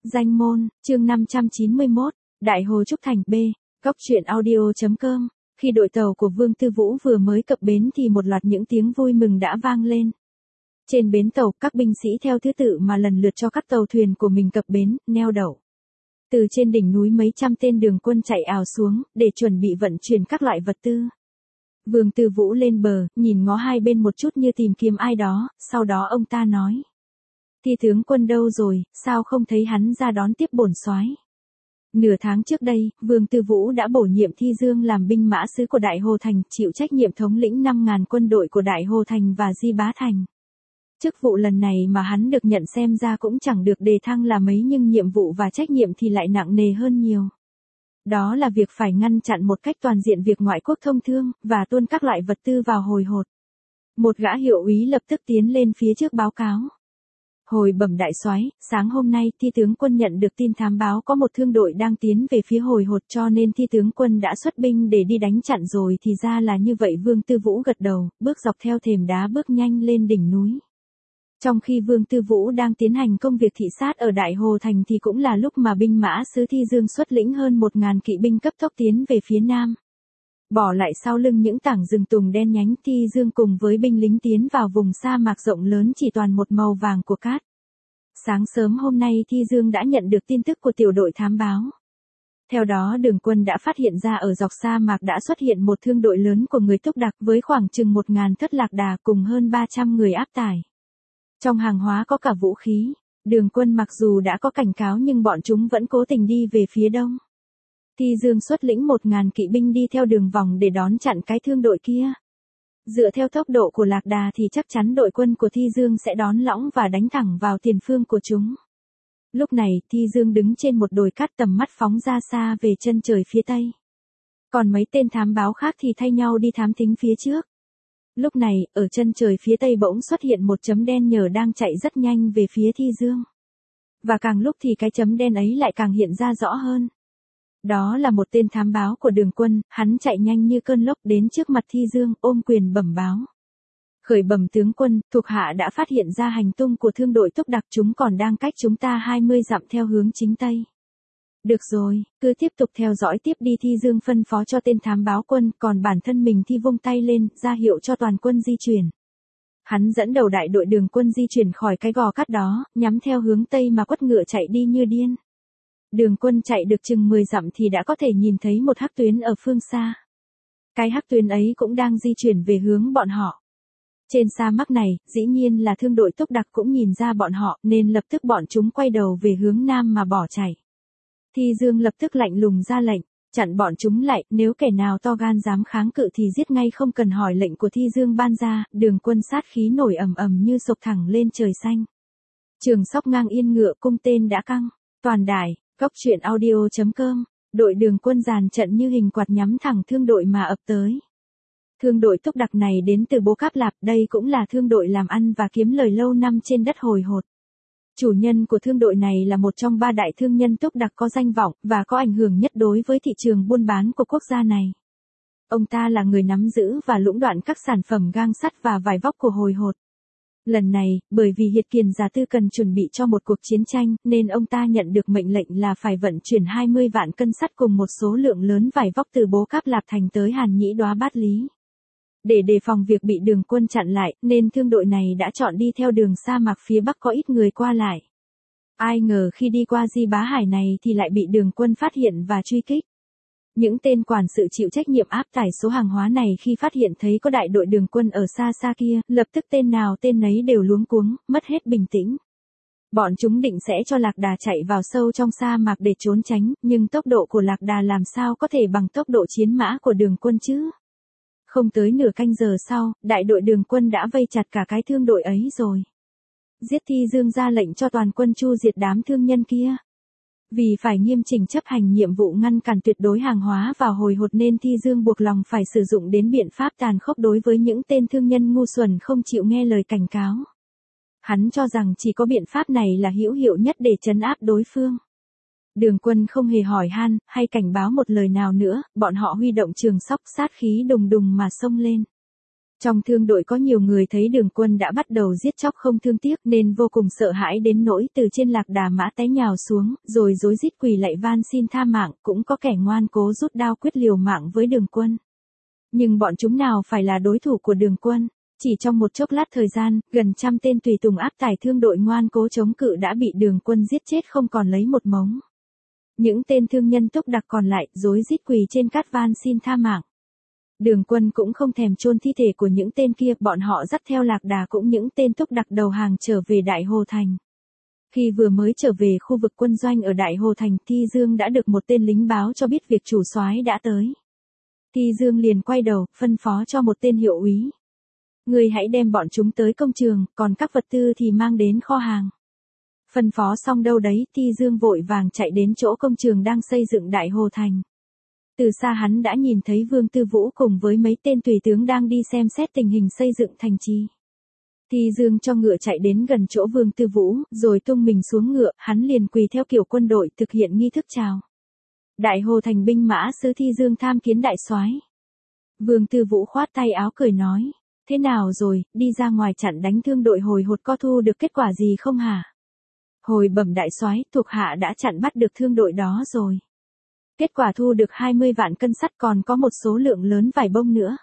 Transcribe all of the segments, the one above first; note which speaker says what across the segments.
Speaker 1: Danh môn, chương 591, Đại Hồ Trúc Thành B, Góc truyện audio.com. Khi đội tàu của Vương Tư Vũ vừa mới cập bến thì một loạt những tiếng vui mừng đã vang lên. Trên bến tàu, các binh sĩ theo thứ tự mà lần lượt cho các tàu thuyền của mình cập bến, neo đậu. Từ trên đỉnh núi mấy trăm tên đường quân chạy ào xuống, để chuẩn bị vận chuyển các loại vật tư. Vương Tư Vũ lên bờ, nhìn ngó hai bên một chút như tìm kiếm ai đó, sau đó ông ta nói. Thi tướng quân đâu rồi, sao không thấy hắn ra đón tiếp bổn soái? Nửa tháng trước đây, Vương Tư Vũ đã bổ nhiệm Thi Dương làm binh mã sứ của Đại Hồ Thành, chịu trách nhiệm thống lĩnh 5.000 quân đội của Đại Hồ Thành và Di Bá Thành. Chức vụ lần này mà hắn được nhận xem ra cũng chẳng được đề thăng là mấy, nhưng nhiệm vụ và trách nhiệm thì lại nặng nề hơn nhiều. Đó là việc phải ngăn chặn một cách toàn diện việc ngoại quốc thông thương, và tuôn các loại vật tư vào hồi hột. Một gã hiệu úy lập tức tiến lên phía trước báo cáo. Hồi bẩm đại soái, sáng hôm nay Thi tướng quân nhận được tin thám báo có một thương đội đang tiến về phía hồi hột, cho nên Thi tướng quân đã xuất binh để đi đánh chặn rồi. Thì ra là như vậy. Vương Tư Vũ gật đầu, bước dọc theo thềm đá bước nhanh lên đỉnh núi. Trong khi Vương Tư Vũ đang tiến hành công việc thị sát ở Đại Hồ Thành thì cũng là lúc mà binh mã sứ Thi Dương xuất lĩnh hơn 1.000 kỵ binh cấp tốc tiến về phía nam. Bỏ lại sau lưng những tảng rừng tùng đen nhánh, Thi Dương cùng với binh lính tiến vào vùng sa mạc rộng lớn chỉ toàn một màu vàng của cát. Sáng sớm hôm nay Thi Dương đã nhận được tin tức của tiểu đội thám báo. Theo đó đường quân đã phát hiện ra ở dọc sa mạc đã xuất hiện một thương đội lớn của người Túc Đặc với khoảng chừng 1.000 thất lạc đà cùng hơn 300 người áp tải. Trong hàng hóa có cả vũ khí. Đường quân mặc dù đã có cảnh cáo nhưng bọn chúng vẫn cố tình đi về phía đông. Thi Dương xuất lĩnh 1.000 kỵ binh đi theo đường vòng để đón chặn cái thương đội kia. Dựa theo tốc độ của lạc đà thì chắc chắn đội quân của Thi Dương sẽ đón lõng và đánh thẳng vào tiền phương của chúng. Lúc này Thi Dương đứng trên một đồi cát, tầm mắt phóng ra xa về chân trời phía tây. Còn mấy tên thám báo khác thì thay nhau đi thám thính phía trước. Lúc này, ở chân trời phía tây bỗng xuất hiện một chấm đen nhờ đang chạy rất nhanh về phía Thi Dương. Và càng lúc thì cái chấm đen ấy lại càng hiện ra rõ hơn. Đó là một tên thám báo của đường quân, hắn chạy nhanh như cơn lốc đến trước mặt Thi Dương, ôm quyền bẩm báo. Khởi bẩm tướng quân, thuộc hạ đã phát hiện ra hành tung của thương đội Túc Đặc, chúng còn đang cách chúng ta 20 dặm theo hướng chính tây. Được rồi, cứ tiếp tục theo dõi tiếp đi, Thi Dương phân phó cho tên thám báo quân, còn bản thân mình thì vung tay lên, ra hiệu cho toàn quân di chuyển. Hắn dẫn đầu đại đội đường quân di chuyển khỏi cái gò cát đó, nhắm theo hướng tây mà quất ngựa chạy đi như điên. Đường quân chạy được chừng 10 dặm thì đã có thể nhìn thấy một hắc tuyến ở phương xa. Cái hắc tuyến ấy cũng đang di chuyển về hướng bọn họ. Trên sa mạc này, dĩ nhiên là thương đội Túc Đặc cũng nhìn ra bọn họ, nên lập tức bọn chúng quay đầu về hướng nam mà bỏ chạy. Thi Dương lập tức lạnh lùng ra lệnh, chặn bọn chúng lại, nếu kẻ nào to gan dám kháng cự thì giết ngay không cần hỏi lệnh của Thi Dương ban ra. Đường quân sát khí nổi ầm ầm như sộc thẳng lên trời xanh. Trường sóc ngang yên ngựa, cung tên đã căng. Toàn đài, Góc truyện audio.com. Đội đường quân dàn trận như hình quạt nhắm thẳng thương đội mà ập tới. Thương đội Túc Đặc này đến từ Bố Cáp Lạp, đây cũng là thương đội làm ăn và kiếm lời lâu năm trên đất hồi hột. Chủ nhân của thương đội này là một trong 3 đại thương nhân Túc Đặc có danh vọng và có ảnh hưởng nhất đối với thị trường buôn bán của quốc gia này. Ông ta là người nắm giữ và lũng đoạn các sản phẩm gang sắt và vải vóc của hồi hột. Lần này, bởi vì Hiệt Kiền Giả Tư cần chuẩn bị cho một cuộc chiến tranh, nên ông ta nhận được mệnh lệnh là phải vận chuyển 20 vạn cân sắt cùng một số lượng lớn vải vóc từ Bố Cáp Lạp Thành tới Hàn Nhĩ Đoá Bát Lý. Để đề phòng việc bị đường quân chặn lại, nên thương đội này đã chọn đi theo đường sa mạc phía bắc có ít người qua lại. Ai ngờ khi đi qua Di Bá Hải này thì lại bị đường quân phát hiện và truy kích. Những tên quản sự chịu trách nhiệm áp tải số hàng hóa này khi phát hiện thấy có đại đội đường quân ở xa xa kia, lập tức tên nào tên nấy đều luống cuống, mất hết bình tĩnh. Bọn chúng định sẽ cho lạc đà chạy vào sâu trong sa mạc để trốn tránh, nhưng tốc độ của lạc đà làm sao có thể bằng tốc độ chiến mã của đường quân chứ? Không tới nửa canh giờ sau, đại đội đường quân đã vây chặt cả cái thương đội ấy rồi. Giết Thi Dương ra lệnh cho toàn quân chu diệt đám thương nhân kia. Vì phải nghiêm chỉnh chấp hành nhiệm vụ ngăn cản tuyệt đối hàng hóa vào hồi hột nên Thi Dương buộc lòng phải sử dụng đến biện pháp tàn khốc đối với những tên thương nhân ngu xuẩn không chịu nghe lời cảnh cáo. Hắn cho rằng chỉ có biện pháp này là hữu hiệu nhất để trấn áp đối phương. Đường quân không hề hỏi han, hay cảnh báo một lời nào nữa, bọn họ huy động trường sóc sát khí đùng đùng mà xông lên. Trong thương đội có nhiều người thấy Đường Quân đã bắt đầu giết chóc không thương tiếc nên vô cùng sợ hãi đến nỗi từ trên lạc đà mã té nhào xuống, rồi rối rít quỳ lạy van xin tha mạng, cũng có kẻ ngoan cố rút đao quyết liều mạng với Đường Quân. Nhưng bọn chúng nào phải là đối thủ của Đường Quân, chỉ trong một chốc lát thời gian, gần trăm tên tùy tùng áp tải thương đội ngoan cố chống cự đã bị Đường Quân giết chết không còn lấy một mống. Những tên thương nhân túc đặc còn lại rối rít quỳ trên cát van xin tha mạng. Đường Quân cũng không thèm chôn thi thể của những tên kia, bọn họ dắt theo lạc đà cũng những tên túc đặc đầu hàng trở về Đại Hồ Thành. Khi vừa mới trở về khu vực quân doanh ở Đại Hồ Thành, Thi Dương đã được một tên lính báo cho biết việc chủ soái đã tới. Thi Dương liền quay đầu, phân phó cho một tên hiệu úy. Người hãy đem bọn chúng tới công trường, còn các vật tư thì mang đến kho hàng. Phân phó xong đâu đấy, Thi Dương vội vàng chạy đến chỗ công trường đang xây dựng Đại Hồ Thành. Từ xa hắn đã nhìn thấy Vương Tư Vũ cùng với mấy tên tùy tướng đang đi xem xét tình hình xây dựng thành trì. Thi Dương cho ngựa chạy đến gần chỗ Vương Tư Vũ, rồi tung mình xuống ngựa, hắn liền quỳ theo kiểu quân đội thực hiện nghi thức chào. Đại Hồ Thành binh mã sứ Thi Dương tham kiến đại soái. Vương Tư Vũ khoát tay áo cười nói, thế nào rồi, đi ra ngoài chặn đánh thương đội hồi hột có thu được kết quả gì không hả? Hồi bẩm đại soái, thuộc hạ đã chặn bắt được thương đội đó rồi. Kết quả thu được 20 vạn cân sắt, còn có một số lượng lớn vải bông nữa.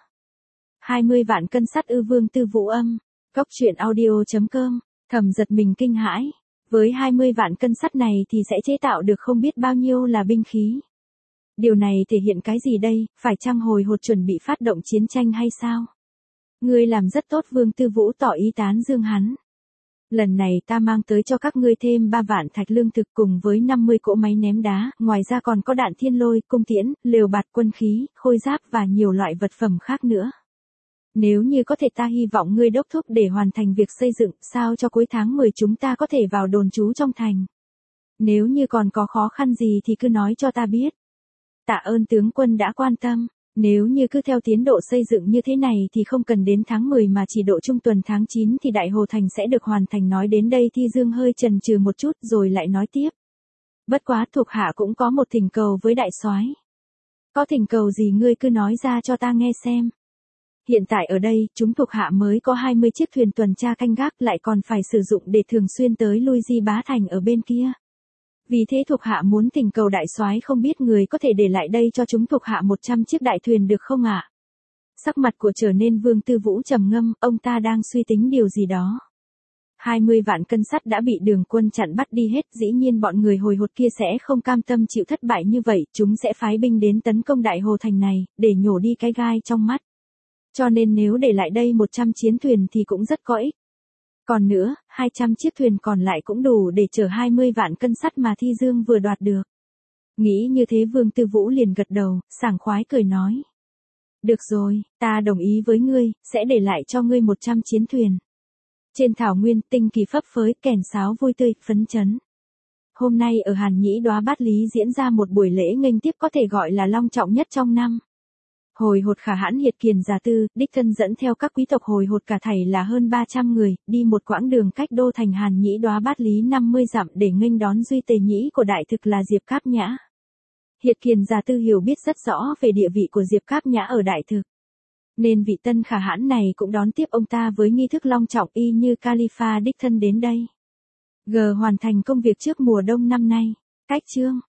Speaker 1: 20 vạn cân sắt ư? Vương Tư Vũ âm. Cốc truyện audio.com, thầm giật mình kinh hãi. Với 20 vạn cân sắt này thì sẽ chế tạo được không biết bao nhiêu là binh khí. Điều này thể hiện cái gì đây, phải chăng hồi hột chuẩn bị phát động chiến tranh hay sao? Ngươi làm rất tốt. Vương Tư Vũ tỏ ý tán dương hắn. Lần này ta mang tới cho các ngươi thêm 3 vạn thạch lương thực cùng với 50 cỗ máy ném đá, ngoài ra còn có đạn thiên lôi, cung tiễn, lều bạt quân khí, khôi giáp và nhiều loại vật phẩm khác nữa. Nếu như có thể ta hy vọng ngươi đốc thúc để hoàn thành việc xây dựng, sao cho cuối tháng 10 chúng ta có thể vào đồn trú trong thành. Nếu như còn có khó khăn gì thì cứ nói cho ta biết. Tạ ơn tướng quân đã quan tâm. Nếu như cứ theo tiến độ xây dựng như thế này thì không cần đến tháng 10 mà chỉ độ trung tuần tháng 9 thì Đại Hồ Thành sẽ được hoàn thành. Nói đến đây Thi Dương hơi chần chừ một chút rồi lại nói tiếp. Bất quá thuộc hạ cũng có một thỉnh cầu với đại soái. Có thỉnh cầu gì ngươi cứ nói ra cho ta nghe xem. Hiện tại ở đây, chúng thuộc hạ mới có 20 chiếc thuyền tuần tra canh gác, lại còn phải sử dụng để thường xuyên tới lui Di Bá Thành ở bên kia. Vì thế thuộc hạ muốn thỉnh cầu đại soái không biết người có thể để lại đây cho chúng thuộc hạ 100 chiếc đại thuyền được không ạ? Sắc mặt của trở nên Vương Tư Vũ trầm ngâm, ông ta đang suy tính điều gì đó. 20 vạn cân sắt đã bị Đường Quân chặn bắt đi hết, dĩ nhiên bọn người hồi hột kia sẽ không cam tâm chịu thất bại như vậy, chúng sẽ phái binh đến tấn công Đại Hồ Thành này, để nhổ đi cái gai trong mắt. Cho nên nếu để lại đây 100 chiến thuyền thì cũng rất có ích. Còn nữa, 200 chiếc thuyền còn lại cũng đủ để chở 20 vạn cân sắt mà Thi Dương vừa đoạt được. Nghĩ như thế Vương Tư Vũ liền gật đầu, sảng khoái cười nói. Được rồi, ta đồng ý với ngươi, sẽ để lại cho ngươi 100 chiến thuyền. Trên thảo nguyên, tinh kỳ phấp phới, kèn sáo vui tươi, phấn chấn. Hôm nay ở Hàn Nhĩ Đoá Bát Lý diễn ra một buổi lễ nghênh tiếp có thể gọi là long trọng nhất trong năm. Hồi hột Khả Hãn Hiệt Kiền Già Tư, đích thân dẫn theo các quý tộc hồi hột cả thảy là hơn 300 người, đi một quãng đường cách đô thành Hàn Nhĩ Đoá Bát Lý 50 dặm để nghênh đón duy tề nhĩ của đại thực là Diệp Cáp Nhã. Hiệt Kiền Già Tư hiểu biết rất rõ về địa vị của Diệp Cáp Nhã ở đại thực. Nên vị tân Khả Hãn này cũng đón tiếp ông ta với nghi thức long trọng y như Khalifa đích thân đến đây. Hoàn thành công việc trước mùa đông năm nay. Cách chương